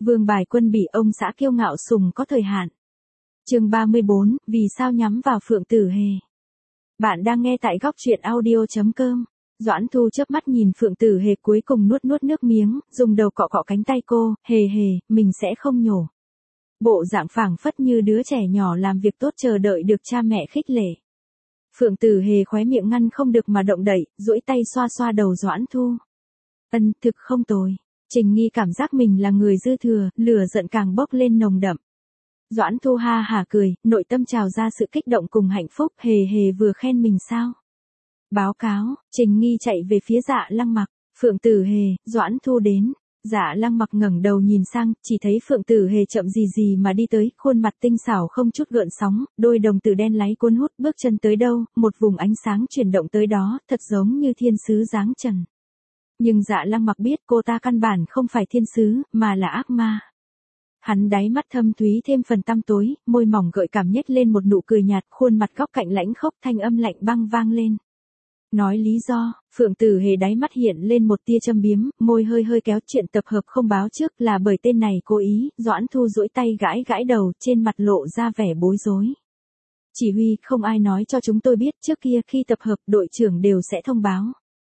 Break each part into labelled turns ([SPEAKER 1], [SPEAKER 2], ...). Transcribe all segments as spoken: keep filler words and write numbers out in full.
[SPEAKER 1] Vương Bài Quân bị ông xã kiêu ngạo sùng có thời hạn. Chương ba mươi bốn, vì sao nhắm vào Phượng Tử Hề. Bạn đang nghe tại góc truyện audio chấm com. Doãn Thu chớp mắt nhìn Phượng Tử Hề cuối cùng nuốt nuốt nước miếng, dùng đầu cọ cọ cánh tay cô, hề hề, mình sẽ không nhổ. Bộ dạng phảng phất như đứa trẻ nhỏ làm việc tốt chờ đợi được cha mẹ khích lệ. Phượng Tử Hề khóe miệng ngăn không được mà động đậy, duỗi tay xoa xoa đầu Doãn Thu. Ân, thực không tồi. Trình Nghi cảm giác mình là người dư thừa, lửa giận càng bốc lên nồng đậm. Doãn Thu ha hả cười, nội tâm trào ra sự kích động cùng hạnh phúc, hề hề vừa khen mình sao. Báo cáo, Trình Nghi chạy về phía Dạ Lăng Mặc, Phượng Tử Hề, Doãn Thu đến. Dạ Lăng Mặc ngẩng đầu nhìn sang, chỉ thấy Phượng Tử Hề chậm gì gì mà đi tới, khuôn mặt tinh xảo không chút gợn sóng, đôi đồng tử đen láy cuốn hút, bước chân tới đâu, một vùng ánh sáng chuyển động tới đó, thật giống như thiên sứ dáng trần. Nhưng Dạ Lăng Mặc biết cô ta căn bản không phải thiên sứ, mà là ác ma. Hắn đáy mắt thâm thúy thêm phần tăm tối, môi mỏng gợi cảm nhếch lên một nụ cười nhạt, khuôn mặt góc cạnh lãnh khốc, thanh âm lạnh băng vang lên. Nói lý do, Phượng Tử Hề đáy mắt hiện lên một tia châm biếm, môi hơi hơi kéo, chuyện tập hợp không báo trước là bởi tên này cố ý. Doãn Thu duỗi tay gãi gãi đầu, trên mặt lộ ra vẻ bối rối. Chỉ huy, không ai nói cho chúng tôi biết, trước kia khi tập hợp đội trưởng đều sẽ thông báo.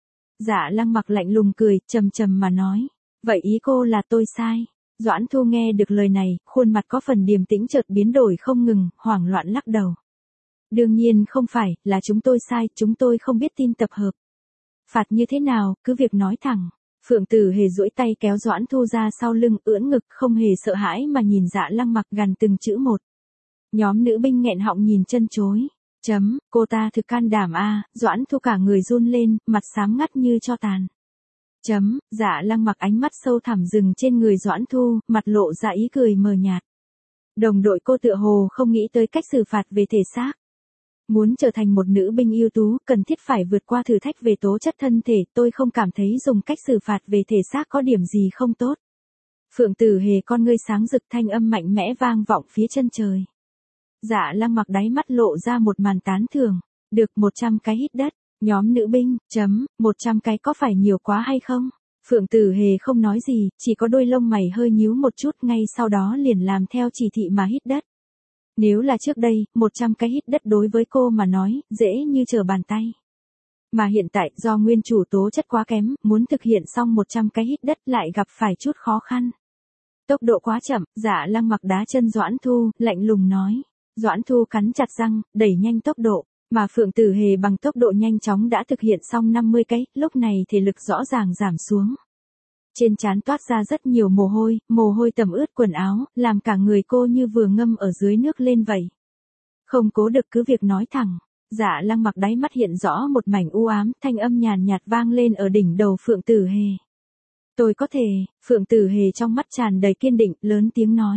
[SPEAKER 1] Dạ Lăng Mặc lạnh lùng cười, trầm trầm mà nói. Vậy ý cô là tôi sai. Doãn Thu nghe được lời này, khuôn mặt có phần điềm tĩnh chợt biến đổi không ngừng, hoảng loạn lắc đầu. Đương nhiên không phải, là chúng tôi sai, chúng tôi không biết tin tập hợp. Phạt như thế nào, cứ việc nói thẳng. Phượng Tử Hề duỗi tay kéo Doãn Thu ra sau lưng, ưỡn ngực, không hề sợ hãi mà nhìn Dạ Lăng Mặc gằn từng chữ một. Nhóm nữ binh nghẹn họng nhìn chân chối. Chấm, cô ta thực can đảm a. Doãn Thu cả người run lên, mặt xám ngắt như tro tàn. Chấm, Dạ Lăng Mặc ánh mắt sâu thẳm dừng trên người Doãn Thu, mặt lộ ra ý cười mờ nhạt. Đồng đội cô tựa hồ không nghĩ tới cách xử phạt về thể xác. Muốn trở thành một nữ binh ưu tú, cần thiết phải vượt qua thử thách về tố chất thân thể, tôi không cảm thấy dùng cách xử phạt về thể xác có điểm gì không tốt. Phượng Tử Hề con ngươi sáng rực, thanh âm mạnh mẽ vang vọng phía chân trời. Dạ Lăng Mặc đáy mắt lộ ra một màn tán thưởng. Được một trăm cái hít đất. Nhóm nữ binh, chấm, một trăm cái có phải nhiều quá hay không? Phượng Tử Hề không nói gì, chỉ có đôi lông mày hơi nhíu một chút, ngay sau đó liền làm theo chỉ thị mà hít đất. Nếu là trước đây, một trăm cái hít đất đối với cô mà nói, dễ như trở bàn tay. Mà hiện tại, do nguyên chủ tố chất quá kém, muốn thực hiện xong một trăm cái hít đất lại gặp phải chút khó khăn. Tốc độ quá chậm, Dạ Lăng Mặc đá chân Doãn Thu, lạnh lùng nói. Doãn Thu cắn chặt răng, đẩy nhanh tốc độ. Mà Phượng Tử Hề bằng tốc độ nhanh chóng đã thực hiện xong năm mươi cái, lúc này thể lực rõ ràng giảm xuống. Trên trán toát ra rất nhiều mồ hôi, mồ hôi tẩm ướt quần áo, làm cả người cô như vừa ngâm ở dưới nước lên vậy. Không cố được cứ việc nói thẳng. Dạ Lăng Mặc đáy mắt hiện rõ một mảnh u ám, thanh âm nhàn nhạt vang lên ở đỉnh đầu Phượng Tử Hề. Tôi có thể, Phượng Tử Hề trong mắt tràn đầy kiên định, lớn tiếng nói.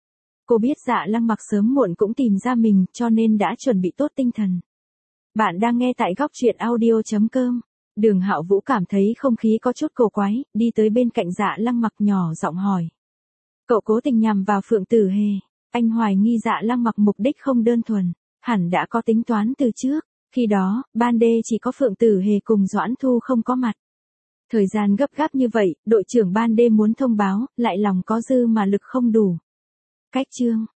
[SPEAKER 1] Cô biết Dạ Lăng Mặc sớm muộn cũng tìm ra mình, cho nên đã chuẩn bị tốt tinh thần. Bạn đang nghe tại góc truyện audio chấm com. Đường Hạo Vũ cảm thấy không khí có chút cổ quái, đi tới bên cạnh Dạ Lăng Mặc nhỏ giọng hỏi. Cậu cố tình nhằm vào Phượng Tử Hề. Anh hoài nghi Dạ Lăng Mặc mục đích không đơn thuần, hẳn đã có tính toán từ trước. Khi đó, ban đêm chỉ có Phượng Tử Hề cùng Doãn Thu không có mặt. Thời gian gấp gáp như vậy, đội trưởng ban đêm muốn thông báo, lại lòng có dư mà lực không đủ. Cách chương,